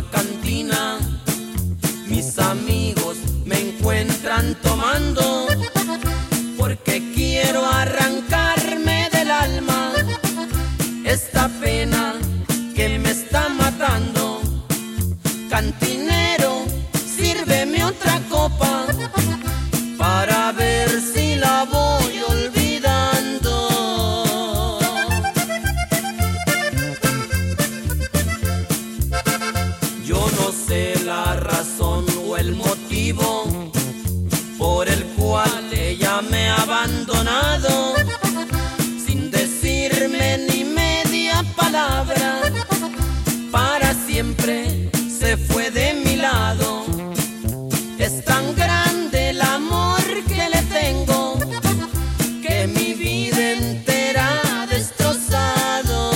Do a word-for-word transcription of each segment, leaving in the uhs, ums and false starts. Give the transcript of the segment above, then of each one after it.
cantina, mis amigos me encuentran tomando, porque quiero arrancarme del alma esta pena que me está matando. Cantinero, sírveme otra copa para ver si la voy olvidando. Yo no sé la razón o el motivo por el cual ella me ha abandonado, sin decirme ni media palabra. Para siempre se fue de mi lado. Es tan grande el amor que le tengo, que mi vida entera ha destrozado.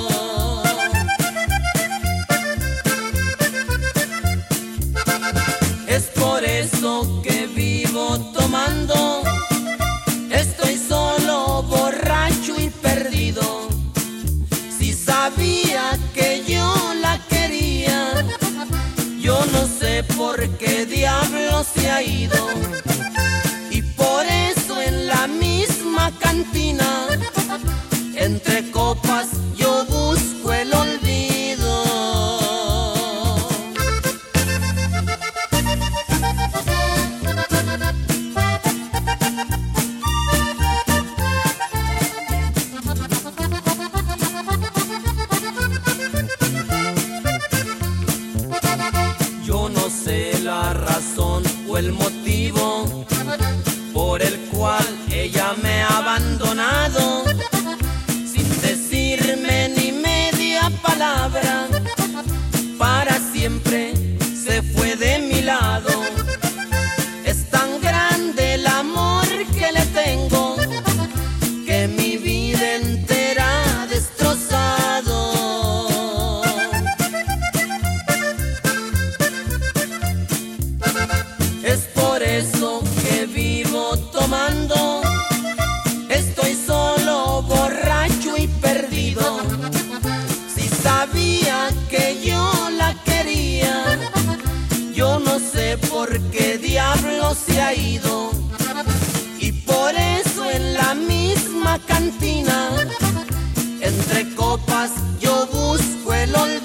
Es por eso que vivo tomando, estoy solo, borracho y perdido. Si sabía que yo la quería, yo no sé por qué diablo se ha ido. Y por eso en la misma cantina, entre copas, yo busco el olvido. Yo no sé la razón o el motivo por el cual ella me ha abandonado, sin decirme ni media palabra. Para siempre se fue de mi lado. Es tan grande el amor que le tengo, que mi vida entera ha destrozado. Es por eso que vivo tomando, estoy solo, borracho y perdido. Si sabía que yo la quería, yo no sé por qué diablo se ha ido. Y por eso en la misma cantina, entre copas, yo busco el olvido.